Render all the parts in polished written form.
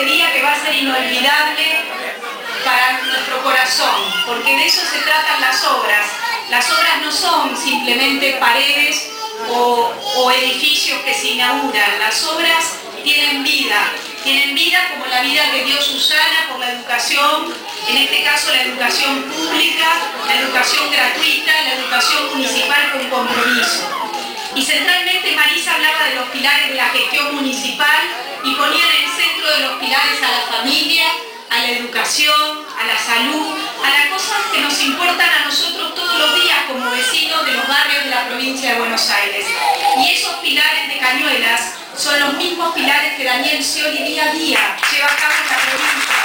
este día que va a ser inolvidable para nuestro corazón, porque de eso se tratan las obras. Las obras no son simplemente paredes o edificios que se inauguran. Las obras tienen vida como la vida que dio Susana por la educación, en este caso la educación pública, la educación gratuita, la educación municipal con compromiso. Y centralmente Marisa hablaba de los pilares de la gestión municipal y ponía en el centro de los pilares a la familia, a la educación, a la salud, a las cosas que nos importan a nosotros todos los días como vecinos de los barrios de la provincia de Buenos Aires. Y esos pilares de Cañuelas son los mismos pilares que Daniel Scioli día a día lleva a cabo en la provincia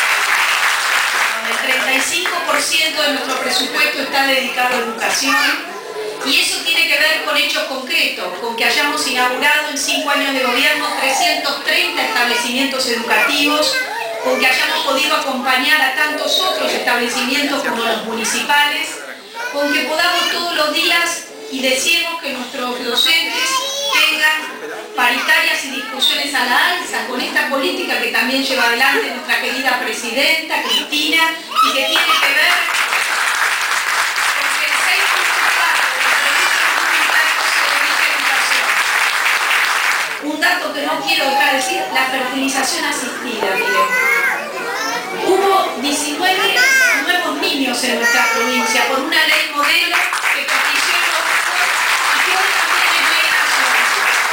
de Buenos Aires, donde el 35% de nuestro presupuesto está dedicado a educación. Y eso tiene que ver con hechos concretos, con que hayamos inaugurado en 5 años de gobierno 330 establecimientos educativos, con que hayamos podido acompañar a tantos otros establecimientos como los municipales, con que podamos todos los días y deseemos que nuestros docentes tengan paritarias y discusiones a la alza, con esta política que también lleva adelante nuestra querida presidenta, Cristina, y que tiene que ver con que el 6.4 de los productos educación. Un dato que no quiero dejar de decir, la fertilización asistida, miren. Hubo 19 nuevos niños en nuestra provincia por una ley modelo que propició el gobierno y que hoy también es ley nacional.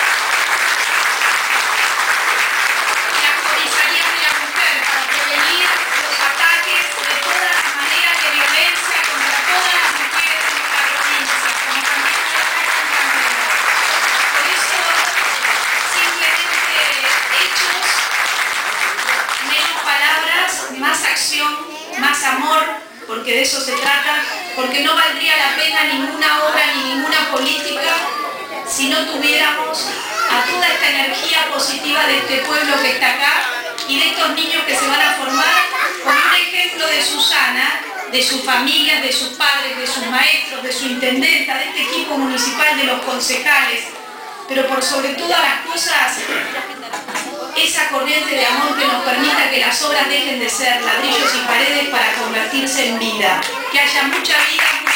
Las comisarías de la mujer para prevenir los ataques de todas las maneras de violencia contra todas las mujeres de nuestra provincia, como también nuestras compañeras. Por eso, simplemente hechos, menos palabras, más acción, más amor, porque de eso se trata, porque no valdría la pena ninguna obra ni ninguna política si no tuviéramos a toda esta energía positiva de este pueblo que está acá y de estos niños que se van a formar con un ejemplo de Susana, de sus familias, de sus padres, de sus maestros, de su intendenta, de este equipo municipal, de los concejales, pero por sobre todas las cosas, esa corriente de amor que nos permita que las obras dejen de ser ladrillos y paredes para convertirse en vida, que haya mucha vida,